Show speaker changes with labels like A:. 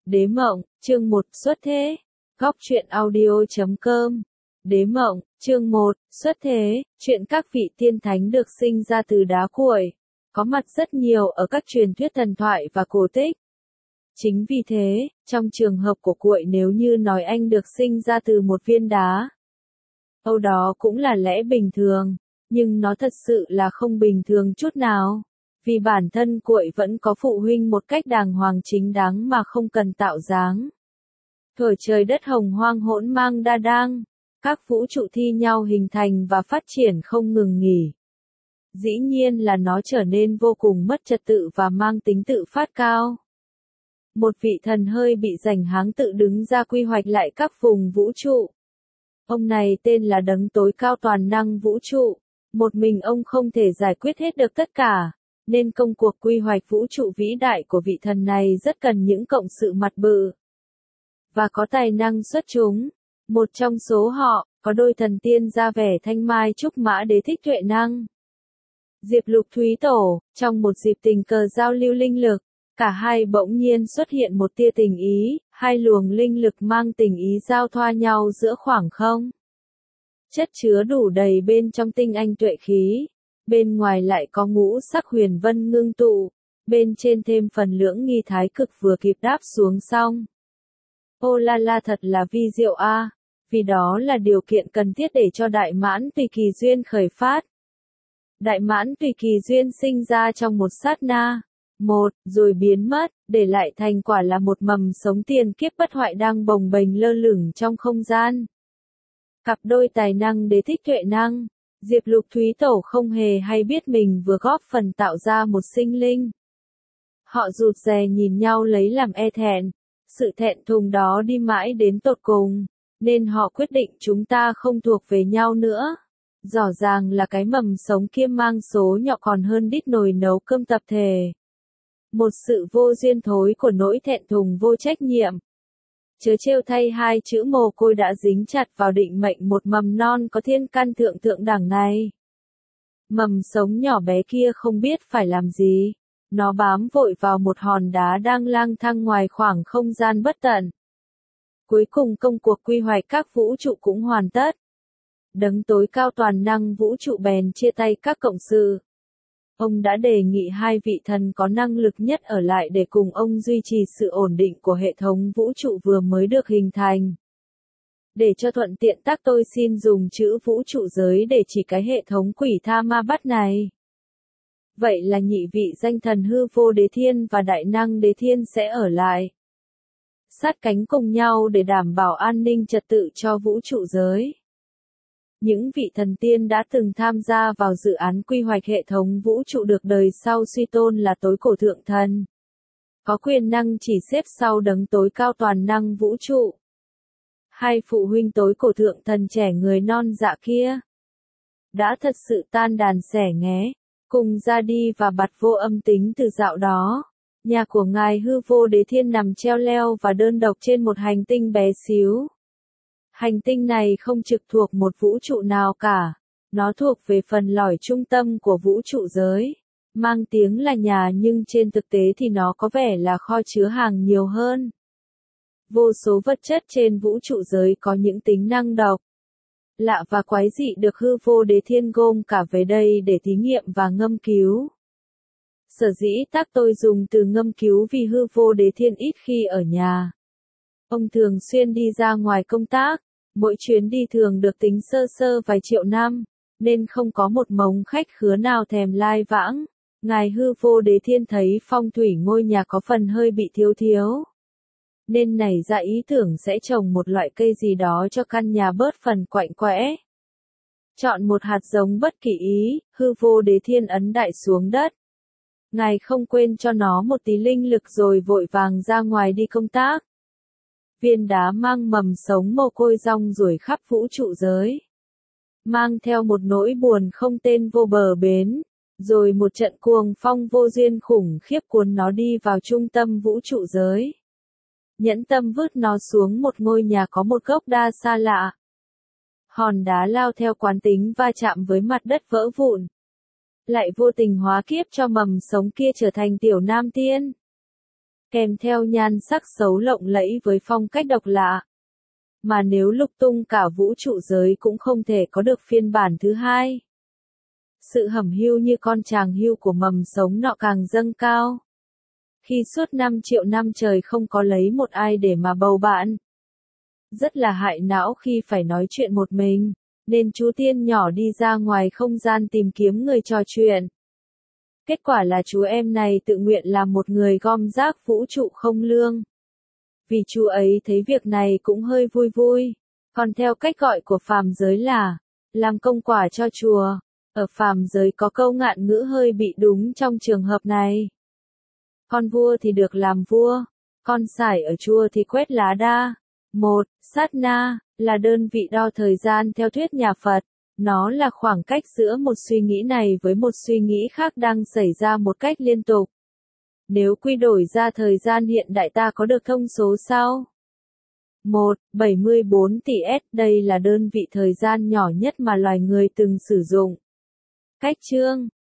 A: Đế mộng, chương 1, xuất thế. Góc truyện audio.com. Đế mộng, chương 1, xuất thế, chuyện các vị tiên thánh được sinh ra từ đá cuội, có mặt rất nhiều ở các truyền thuyết thần thoại và cổ tích. Chính vì thế, trong trường hợp của cuội nếu như nói anh được sinh ra từ một viên đá, Âu đó cũng là lẽ bình thường, nhưng nó thật sự là không bình thường chút nào. Vì bản thân cuội vẫn có phụ huynh một cách đàng hoàng chính đáng mà không cần tạo dáng. Thổi trời đất hồng hoang hỗn mang đa đang, các vũ trụ thi nhau hình thành và phát triển không ngừng nghỉ. Dĩ nhiên là nó trở nên vô cùng mất trật tự và mang tính tự phát cao. Một vị thần hơi bị rảnh háng tự đứng ra quy hoạch lại các vùng vũ trụ. Ông này tên là đấng tối cao toàn năng vũ trụ. Một mình ông không thể giải quyết hết được tất cả, nên công cuộc quy hoạch vũ trụ vĩ đại của vị thần này rất cần những cộng sự mặt bự và có tài năng xuất chúng. Một trong số họ, có đôi thần tiên ra vẻ thanh mai trúc mã đế thích tuệ năng. Diệp Lục Thúy Tổ, trong một dịp tình cờ giao lưu linh lực, cả hai bỗng nhiên xuất hiện một tia tình ý, hai luồng linh lực mang tình ý giao thoa nhau giữa khoảng không. Chất chứa đủ đầy bên trong tinh anh tuệ khí, bên ngoài lại có ngũ sắc huyền vân ngưng tụ, bên trên thêm phần lưỡng nghi thái cực vừa kịp đáp xuống xong. Ô la la thật là vi diệu a, vì đó là điều kiện cần thiết để cho đại mãn tùy kỳ duyên khởi phát. Đại mãn tùy kỳ duyên sinh ra trong một sát na, rồi biến mất, để lại thành quả là một mầm sống tiền kiếp bất hoại đang bồng bềnh lơ lửng trong không gian. Cặp đôi tài năng đế thích tuệ năng, Diệp Lục Thúy Tổ không hề hay biết mình vừa góp phần tạo ra một sinh linh. Họ rụt rè nhìn nhau lấy làm e thẹn, sự thẹn thùng đó đi mãi đến tột cùng, nên họ quyết định chúng ta không thuộc về nhau nữa. Rõ ràng là cái mầm sống kia mang số nhỏ còn hơn đít nồi nấu cơm tập thể. Một sự vô duyên thối của nỗi thẹn thùng vô trách nhiệm. Chớ trêu thay hai chữ mồ côi đã dính chặt vào định mệnh một mầm non có thiên căn thượng thượng đẳng này. Mầm sống nhỏ bé kia không biết phải làm gì. Nó bám vội vào một hòn đá đang lang thang ngoài khoảng không gian bất tận. Cuối cùng công cuộc quy hoạch các vũ trụ cũng hoàn tất. Đấng tối cao toàn năng vũ trụ bèn chia tay các cộng sự. Ông đã đề nghị hai vị thần có năng lực nhất ở lại để cùng ông duy trì sự ổn định của hệ thống vũ trụ vừa mới được hình thành. Để cho thuận tiện tác tôi xin dùng chữ vũ trụ giới để chỉ cái hệ thống quỷ tha ma bắt này. Vậy là nhị vị danh thần hư vô đế thiên và đại năng đế thiên sẽ ở lại. Sát cánh cùng nhau để đảm bảo an ninh trật tự cho vũ trụ giới. Những vị thần tiên đã từng tham gia vào dự án quy hoạch hệ thống vũ trụ được đời sau suy tôn là tối cổ thượng thần. Có quyền năng chỉ xếp sau đấng tối cao toàn năng vũ trụ. Hai phụ huynh tối cổ thượng thần trẻ người non dạ kia đã thật sự tan đàn xẻ nghé, cùng ra đi và bặt vô âm tính từ dạo đó. Nhà của ngài hư vô đế thiên nằm treo leo và đơn độc trên một hành tinh bé xíu. Hành tinh này không trực thuộc một vũ trụ nào cả, nó thuộc về phần lõi trung tâm của vũ trụ giới, mang tiếng là nhà nhưng trên thực tế thì nó có vẻ là kho chứa hàng nhiều hơn. Vô số vật chất trên vũ trụ giới có những tính năng độc, lạ và quái dị được hư vô đế thiên gom cả về đây để thí nghiệm và ngâm cứu. Sở dĩ tác tôi dùng từ ngâm cứu vì hư vô đế thiên ít khi ở nhà. Ông thường xuyên đi ra ngoài công tác, mỗi chuyến đi thường được tính sơ sơ vài triệu năm, nên không có một mống khách khứa nào thèm lai vãng. Ngài hư vô đế thiên thấy phong thủy ngôi nhà có phần hơi bị thiếu, nên nảy ra ý tưởng sẽ trồng một loại cây gì đó cho căn nhà bớt phần quạnh quẽ. Chọn một hạt giống bất kỳ ý, hư vô đế thiên ấn đại xuống đất. Ngài không quên cho nó một tí linh lực rồi vội vàng ra ngoài đi công tác. Viên đá mang mầm sống mồ côi rong ruổi khắp vũ trụ giới. Mang theo một nỗi buồn không tên vô bờ bến, rồi một trận cuồng phong vô duyên khủng khiếp cuốn nó đi vào trung tâm vũ trụ giới. Nhẫn tâm vứt nó xuống một ngôi nhà có một gốc đa xa lạ. Hòn đá lao theo quán tính va chạm với mặt đất vỡ vụn. Lại vô tình hóa kiếp cho mầm sống kia trở thành tiểu nam tiên. kèm theo nhan sắc xấu lộng lẫy với phong cách độc lạ. Mà nếu lục tung cả vũ trụ giới cũng không thể có được phiên bản thứ hai. Sự hẩm hiu như con tràng hiu của mầm sống nọ càng dâng cao. Khi suốt 5 triệu năm trời không có lấy một ai để mà bầu bạn. Rất là hại não khi phải nói chuyện một mình, nên chú tiên nhỏ đi ra ngoài không gian tìm kiếm người trò chuyện. Kết quả là chú em này tự nguyện làm một người gom rác vũ trụ không lương. Vì chú ấy thấy việc này cũng hơi vui vui, còn theo cách gọi của phàm giới là làm công quả cho chùa. Ở phàm giới có câu ngạn ngữ hơi bị đúng trong trường hợp này. Con vua thì được làm vua, con sải ở chùa thì quét lá đa. Một, sát na, là đơn vị đo thời gian theo thuyết nhà Phật. Nó là khoảng cách giữa một suy nghĩ này với một suy nghĩ khác đang xảy ra một cách liên tục. Nếu quy đổi ra thời gian hiện đại ta có được thông số sau. 1,74 tỷ S, đây là đơn vị thời gian nhỏ nhất mà loài người từng sử dụng. Cách chương